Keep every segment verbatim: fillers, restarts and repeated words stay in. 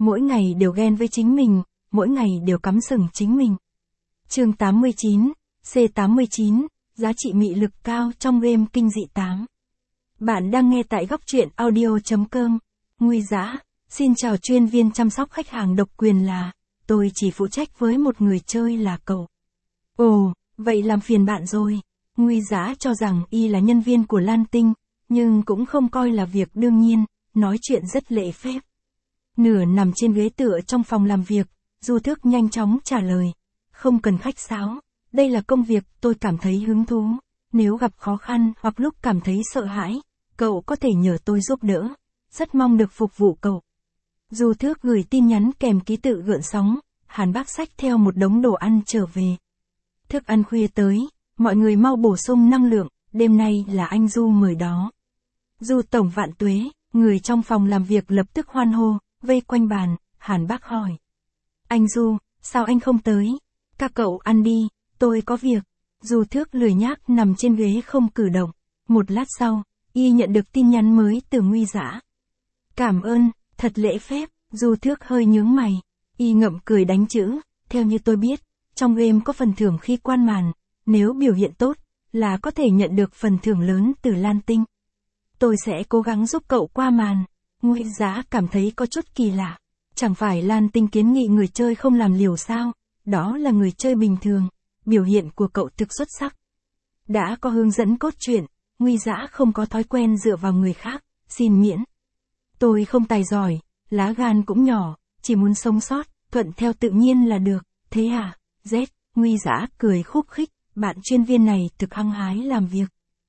mỗi ngày đều ghen với chính mình, mỗi ngày đều cắm sừng chính mình. Chương tám mươi chín, C tám mươi chín, giá trị mị lực cao trong game kinh dị tám. Bạn đang nghe tại góc truyện audio chấm com. Nguy Dã, xin chào chuyên viên chăm sóc khách hàng độc quyền là, tôi chỉ phụ trách với một người chơi là cậu. Ồ, vậy làm phiền bạn rồi. Nguy Dã cho rằng y là nhân viên của Lan Tinh, nhưng cũng không coi là việc đương nhiên, nói chuyện rất lễ phép. Nửa nằm trên ghế tựa trong phòng làm việc, Du Thước nhanh chóng trả lời. Không cần khách sáo, đây là công việc tôi cảm thấy hứng thú. Nếu gặp khó khăn hoặc lúc cảm thấy sợ hãi, cậu có thể nhờ tôi giúp đỡ. Rất mong được phục vụ cậu. Du Thước gửi tin nhắn kèm ký tự gợn sóng, Hàn Bác xách theo một đống đồ ăn trở về. Thức ăn khuya tới, mọi người mau bổ sung năng lượng, đêm nay là anh Du mời đó. Du tổng vạn tuế, người trong phòng làm việc lập tức hoan hô, vây quanh bàn, Hàn Bác hỏi. Anh Du, sao anh không tới? Các cậu ăn đi, tôi có việc. Du Thước lười nhác nằm trên ghế không cử động. Một lát sau, y nhận được tin nhắn mới từ Nguy Dã. Cảm ơn, thật lễ phép. Du Thước hơi nhướng mày. Y ngậm cười đánh chữ, theo như tôi biết, trong game có phần thưởng khi quan màn, nếu biểu hiện tốt, là có thể nhận được phần thưởng lớn từ Lan Tinh. Tôi sẽ cố gắng giúp cậu qua màn. Nguy Dã cảm thấy có chút kỳ lạ. Chẳng phải Lan Tinh kiến nghị người chơi không làm liều sao? Đó là người chơi bình thường. Biểu hiện của cậu thực xuất sắc. Đã có hướng dẫn cốt truyện, Nguy Dã không có thói quen dựa vào người khác, xin miễn. Tôi không tài giỏi, lá gan cũng nhỏ, chỉ muốn sống sót, thuận theo tự nhiên là được, thế à? Z, Nguy Dã cười khúc khích, bạn chuyên viên này thực hăng hái làm việc.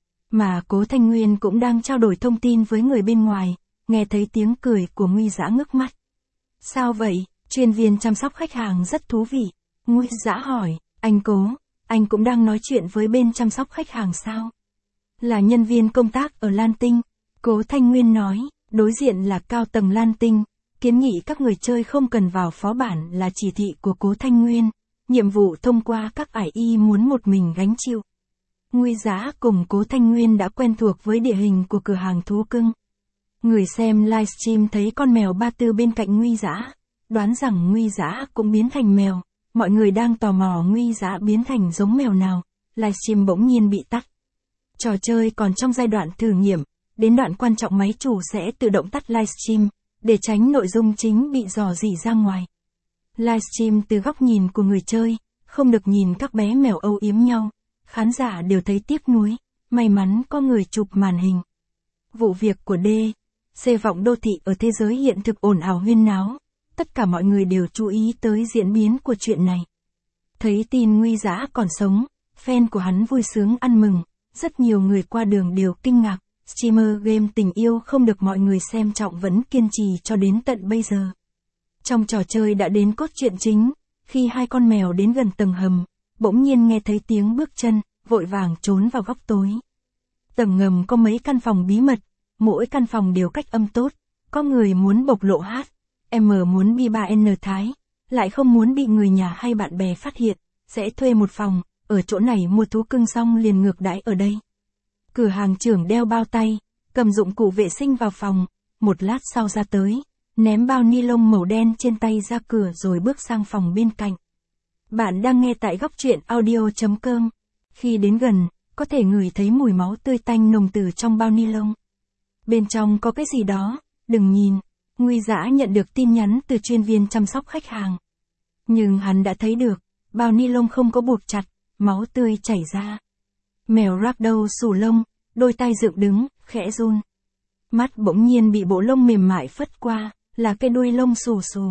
Mà Cố Thanh Nguyên cũng đang trao đổi thông tin với người bên ngoài, nghe thấy tiếng cười của Nguy Dã ngước mắt. Sao vậy? Chuyên viên chăm sóc khách hàng rất thú vị. Nguy Dã hỏi, anh Cố, anh cũng đang nói chuyện với bên chăm sóc khách hàng sao? Là nhân viên công tác ở Lan Tinh. Cố Thanh Nguyên nói, đối diện là cao tầng Lan Tinh, kiến nghị các người chơi không cần vào phó bản là chỉ thị của Cố Thanh Nguyên, nhiệm vụ thông qua các ải y muốn một mình gánh chịu. Nguy Dã cùng Cố Thanh Nguyên đã quen thuộc với địa hình của cửa hàng thú cưng. Người xem livestream thấy con mèo Ba Tư bên cạnh Nguy Dã, đoán rằng Nguy Dã cũng biến thành mèo, mọi người đang tò mò Nguy Dã biến thành giống mèo nào, livestream bỗng nhiên bị tắt. Trò chơi còn trong giai đoạn thử nghiệm, đến đoạn quan trọng máy chủ sẽ tự động tắt livestream, để tránh nội dung chính bị rò rỉ ra ngoài. Livestream từ góc nhìn của người chơi, không được nhìn các bé mèo âu yếm nhau, khán giả đều thấy tiếc nuối, may mắn có người chụp màn hình. Vụ việc của D, C vọng đô thị ở thế giới hiện thực ồn ào huyên náo, tất cả mọi người đều chú ý tới diễn biến của chuyện này. Thấy tin Nguy Dã còn sống, fan của hắn vui sướng ăn mừng, rất nhiều người qua đường đều kinh ngạc, streamer game tình yêu không được mọi người xem trọng vẫn kiên trì cho đến tận bây giờ. Trong trò chơi đã đến cốt truyện chính, khi hai con mèo đến gần tầng hầm, bỗng nhiên nghe thấy tiếng bước chân, vội vàng trốn vào góc tối. Tầng ngầm có mấy căn phòng bí mật, mỗi căn phòng đều cách âm tốt, có người muốn bộc lộ hát, em muốn bi ba N thái, lại không muốn bị người nhà hay bạn bè phát hiện, sẽ thuê một phòng, ở chỗ này mua thú cưng xong liền ngược đãi ở đây. Cửa hàng trưởng đeo bao tay, cầm dụng cụ vệ sinh vào phòng, một lát sau ra tới, ném bao ni lông màu đen trên tay ra cửa rồi bước sang phòng bên cạnh. Bạn đang nghe tại góc truyện audio chấm com. Khi đến gần, có thể ngửi thấy mùi máu tươi tanh nồng từ trong bao ni lông. Bên trong có cái gì đó, đừng nhìn. Nguy Dã nhận được tin nhắn từ chuyên viên chăm sóc khách hàng. Nhưng hắn đã thấy được, bao ni lông không có buộc chặt, máu tươi chảy ra. Mèo ragdoll xù lông, đôi tay dựng đứng, khẽ run. Mắt bỗng nhiên bị bộ lông mềm mại phất qua, là cái đuôi lông xù xù.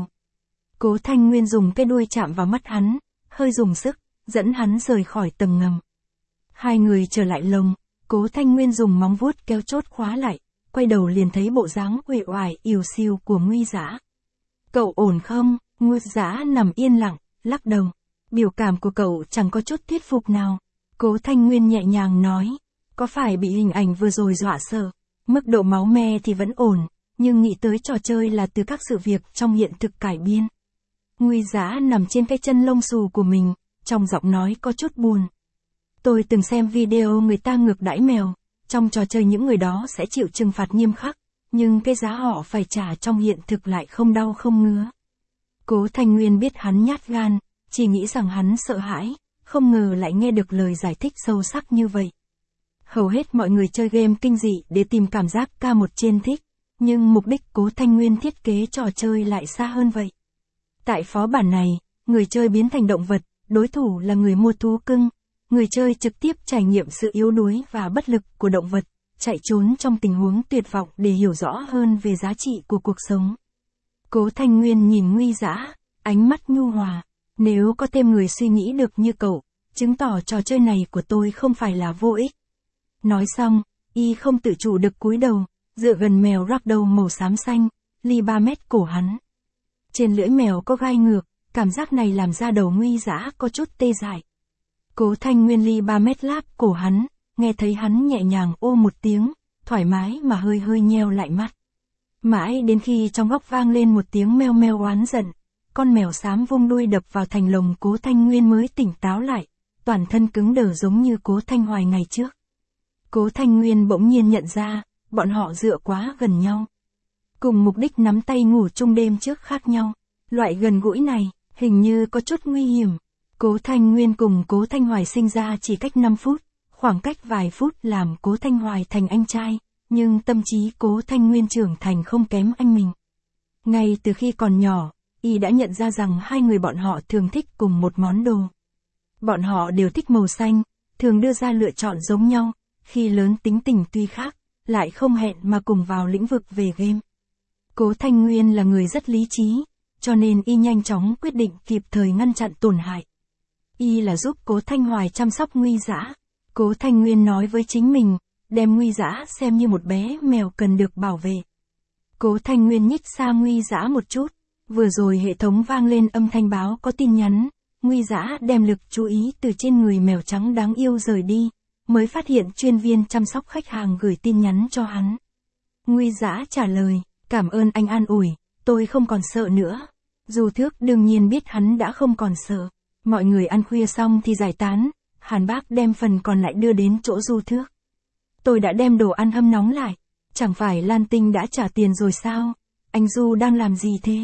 Cố Thanh Nguyên dùng cái đuôi chạm vào mắt hắn, hơi dùng sức, dẫn hắn rời khỏi tầng ngầm. Hai người trở lại lồng, Cố Thanh Nguyên dùng móng vuốt kéo chốt khóa lại, quay đầu liền thấy bộ dáng uể oải ỉu xìu của Nguy Dã. Cậu ổn không? Nguy Dã nằm yên lặng, lắc đầu. Biểu cảm của cậu chẳng có chút thuyết phục nào. Cố Thanh Nguyên nhẹ nhàng nói, có phải bị hình ảnh vừa rồi dọa sợ? Mức độ máu me thì vẫn ổn, nhưng nghĩ tới trò chơi là từ các sự việc trong hiện thực cải biên. Nguy Dã nằm trên cái chân lông xù của mình, trong giọng nói có chút buồn. Tôi từng xem video người ta ngược đãi mèo, trong trò chơi những người đó sẽ chịu trừng phạt nghiêm khắc, nhưng cái giá họ phải trả trong hiện thực lại không đau không ngứa. Cố Thanh Nguyên biết hắn nhát gan, chỉ nghĩ rằng hắn sợ hãi, không ngờ lại nghe được lời giải thích sâu sắc như vậy. Hầu hết mọi người chơi game kinh dị để tìm cảm giác ca một trên thích, nhưng mục đích Cố Thanh Nguyên thiết kế trò chơi lại xa hơn vậy. Tại phó bản này, người chơi biến thành động vật, đối thủ là người mua thú cưng. Người chơi trực tiếp trải nghiệm sự yếu đuối và bất lực của động vật, chạy trốn trong tình huống tuyệt vọng để hiểu rõ hơn về giá trị của cuộc sống. Cố Thanh Nguyên nhìn Nguy Dã, ánh mắt nhu hòa. Nếu có thêm người suy nghĩ được như cậu, chứng tỏ trò chơi này của tôi không phải là vô ích. Nói xong, y không tự chủ được cúi đầu, dựa gần mèo ragdoll màu xám xanh, ly ba mét cổ hắn. Trên lưỡi mèo có gai ngược, cảm giác này làm da đầu Nguy Dã có chút tê dại. Cố Thanh Nguyên ly ba mét láp cổ hắn, nghe thấy hắn nhẹ nhàng ô một tiếng, thoải mái mà hơi hơi nheo lại mắt. Mãi đến khi trong góc vang lên một tiếng meo meo oán giận, con mèo xám vung đuôi đập vào thành lồng Cố Thanh Nguyên mới tỉnh táo lại, toàn thân cứng đờ giống như Cố Thanh Hoài ngày trước. Cố Thanh Nguyên bỗng nhiên nhận ra, bọn họ dựa quá gần nhau. Cùng mục đích nắm tay ngủ chung đêm trước khác nhau, loại gần gũi này, hình như có chút nguy hiểm. Cố Thanh Nguyên cùng Cố Thanh Hoài sinh ra chỉ cách năm phút, khoảng cách vài phút làm Cố Thanh Hoài thành anh trai, nhưng tâm trí Cố Thanh Nguyên trưởng thành không kém anh mình. Ngay từ khi còn nhỏ, y đã nhận ra rằng hai người bọn họ thường thích cùng một món đồ. Bọn họ đều thích màu xanh, thường đưa ra lựa chọn giống nhau, khi lớn tính tình tuy khác, lại không hẹn mà cùng vào lĩnh vực về game. Cố Thanh Nguyên là người rất lý trí, cho nên y nhanh chóng quyết định kịp thời ngăn chặn tổn hại. Y là giúp Cố Thanh Hoài chăm sóc Nguy Dã. Cố Thanh Nguyên nói với chính mình, đem Nguy Dã xem như một bé mèo cần được bảo vệ. Cố Thanh Nguyên nhích xa Nguy Dã một chút, vừa rồi hệ thống vang lên âm thanh báo có tin nhắn, Nguy Dã đem lực chú ý từ trên người mèo trắng đáng yêu rời đi, mới phát hiện chuyên viên chăm sóc khách hàng gửi tin nhắn cho hắn. Nguy Dã trả lời, cảm ơn anh an ủi, tôi không còn sợ nữa. Du Thước đương nhiên biết hắn đã không còn sợ. Mọi người ăn khuya xong thì giải tán, Hàn Bác đem phần còn lại đưa đến chỗ Du Thước. Tôi đã đem đồ ăn hâm nóng lại, chẳng phải Lan Tinh đã trả tiền rồi sao? Anh Du đang làm gì thế?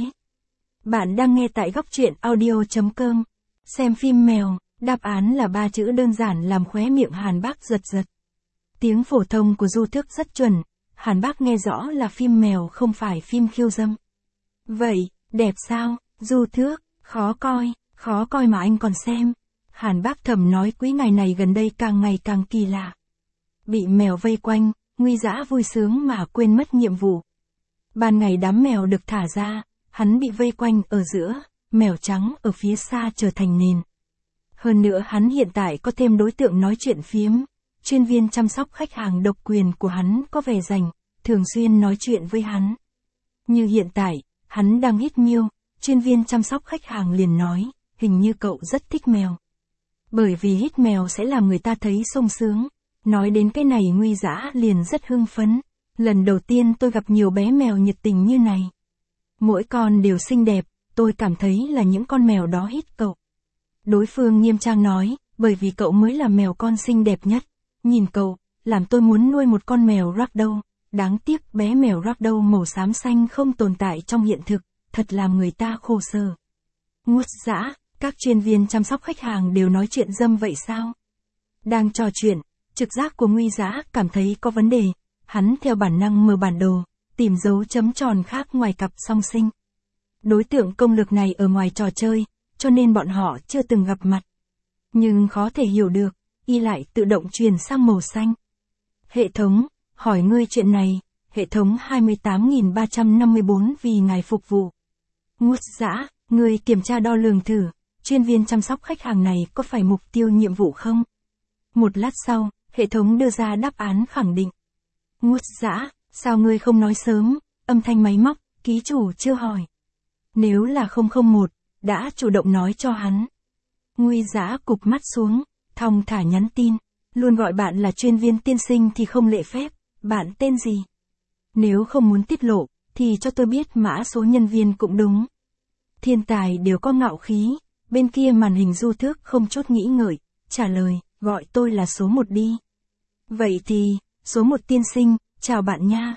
Bạn đang nghe tại góc truyện audio chấm com. Xem phim mèo, đáp án là ba chữ đơn giản làm khóe miệng Hàn Bác giật giật. Tiếng phổ thông của Du Thước rất chuẩn, Hàn Bác nghe rõ là phim mèo không phải phim khiêu dâm. Vậy, đẹp sao? Du Thước, khó coi. Khó coi mà anh còn xem. Hàn Bác thầm nói quý ngày này gần đây càng ngày càng kỳ lạ. Bị mèo vây quanh, Nguy Dã vui sướng mà quên mất nhiệm vụ. Ban ngày đám mèo được thả ra, hắn bị vây quanh ở giữa, mèo trắng ở phía xa trở thành nền. Hơn nữa hắn hiện tại có thêm đối tượng nói chuyện phiếm. Chuyên viên chăm sóc khách hàng độc quyền của hắn có vẻ rành, thường xuyên nói chuyện với hắn. Như hiện tại, hắn đang hít miêu, chuyên viên chăm sóc khách hàng liền nói, hình như cậu rất thích mèo. Bởi vì hít mèo sẽ làm người ta thấy sung sướng. Nói đến cái này Nguy Dã liền rất hưng phấn. Lần đầu tiên tôi gặp nhiều bé mèo nhiệt tình như này. Mỗi con đều xinh đẹp, tôi cảm thấy là những con mèo đó hít cậu. Đối phương nghiêm trang nói, bởi vì cậu mới là mèo con xinh đẹp nhất. Nhìn cậu, làm tôi muốn nuôi một con mèo ragdoll. Đáng tiếc bé mèo ragdoll màu xám xanh không tồn tại trong hiện thực, thật làm người ta khổ sở. Nguất Dã, các chuyên viên chăm sóc khách hàng đều nói chuyện dâm vậy sao? Đang trò chuyện, trực giác của Nguy Dã cảm thấy có vấn đề, hắn theo bản năng mở bản đồ, tìm dấu chấm tròn khác ngoài cặp song sinh. Đối tượng công lược này ở ngoài trò chơi, cho nên bọn họ chưa từng gặp mặt. Nhưng khó thể hiểu được, y lại tự động truyền sang màu xanh. Hệ thống, hỏi ngươi chuyện này, hệ thống hai mươi tám nghìn ba trăm năm mươi bốn vì ngài phục vụ. Nguất Dã, ngươi kiểm tra đo lường thử, chuyên viên chăm sóc khách hàng này có phải mục tiêu nhiệm vụ không? Một lát sau, hệ thống đưa ra đáp án khẳng định. Nguất Dã, sao ngươi không nói sớm, âm thanh máy móc, ký chủ chưa hỏi. Nếu là không không một, đã chủ động nói cho hắn. Nguy Dã cụp mắt xuống, thong thả nhắn tin, luôn gọi bạn là chuyên viên tiên sinh thì không lễ phép, bạn tên gì? Nếu không muốn tiết lộ, thì cho tôi biết mã số nhân viên cũng đúng. Thiên tài đều có ngạo khí, bên kia màn hình Du Thước không chút nghĩ ngợi, trả lời, gọi tôi là số một đi. Vậy thì, số một tiên sinh, chào bạn nha.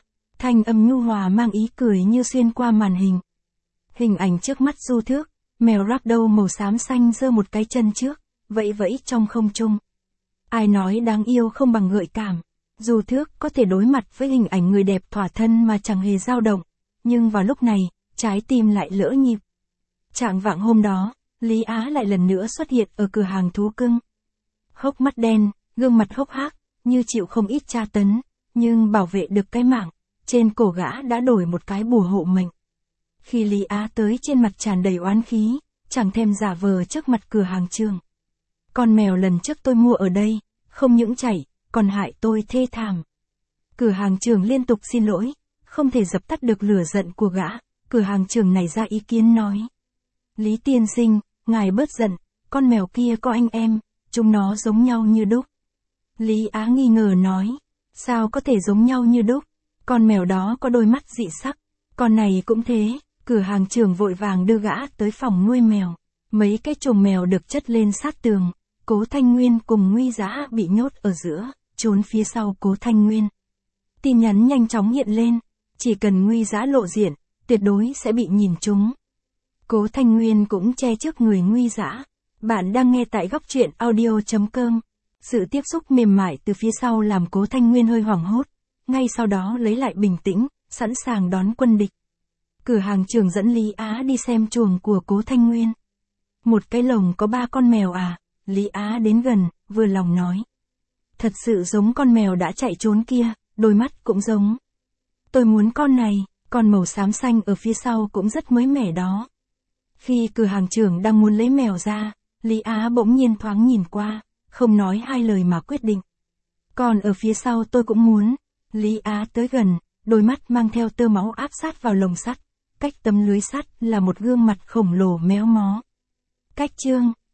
Thanh âm nhu hòa mang ý cười như xuyên qua màn hình. Hình ảnh trước mắt Du Thước, mèo ragdoll màu xám xanh giơ một cái chân trước, vẫy vẫy trong không trung. Ai nói đáng yêu không bằng gợi cảm. Du Thước có thể đối mặt với hình ảnh người đẹp thỏa thân mà chẳng hề dao động, nhưng vào lúc này, trái tim lại lỡ nhịp. Trạng vạng hôm đó, Lý Á lại lần nữa xuất hiện ở cửa hàng thú cưng. Hốc mắt đen, gương mặt hốc hác, như chịu không ít tra tấn, nhưng bảo vệ được cái mạng, trên cổ gã đã đổi một cái bùa hộ mệnh. Khi Lý Á tới trên mặt tràn đầy oán khí, chẳng thèm giả vờ trước mặt cửa hàng Trường. Con mèo lần trước tôi mua ở đây, không những chảy, còn hại tôi thê thảm. Cửa hàng Trường liên tục xin lỗi, không thể dập tắt được lửa giận của gã, cửa hàng Trường này ra ý kiến nói. Lý tiên sinh, ngài bớt giận, con mèo kia có anh em, chúng nó giống nhau như đúc. Lý Á nghi ngờ nói, sao có thể giống nhau như đúc, con mèo đó có đôi mắt dị sắc, con này cũng thế, cửa hàng Trường vội vàng đưa gã tới phòng nuôi mèo. Mấy cái chuồng mèo được chất lên sát tường, Cố Thanh Nguyên cùng Nguy Dã bị nhốt ở giữa, trốn phía sau Cố Thanh Nguyên. Tin nhắn nhanh chóng hiện lên, chỉ cần Nguy Dã lộ diện, tuyệt đối sẽ bị nhìn trúng. Cố Thanh Nguyên cũng che trước người Nguy Dã. Bạn đang nghe tại góc truyện audio chấm com. Sự tiếp xúc mềm mại từ phía sau làm Cố Thanh Nguyên hơi hoảng hốt, ngay sau đó lấy lại bình tĩnh, sẵn sàng đón quân địch. Cửa hàng Trường dẫn Lý Á đi xem chuồng của Cố Thanh Nguyên. Một cái lồng có ba con mèo à? Lý Á đến gần, vừa lòng nói. Thật sự giống con mèo đã chạy trốn kia, đôi mắt cũng giống. Tôi muốn con này, con màu xám xanh ở phía sau cũng rất mới mẻ đó. Khi cửa hàng Trường đang muốn lấy mèo ra, Lý Á bỗng nhiên thoáng nhìn qua, không nói hai lời mà quyết định. Còn ở phía sau tôi cũng muốn. Lý Á tới gần, đôi mắt mang theo tơ máu áp sát vào lồng sắt. Cách tấm lưới sắt là một gương mặt khổng lồ méo mó. Cách chương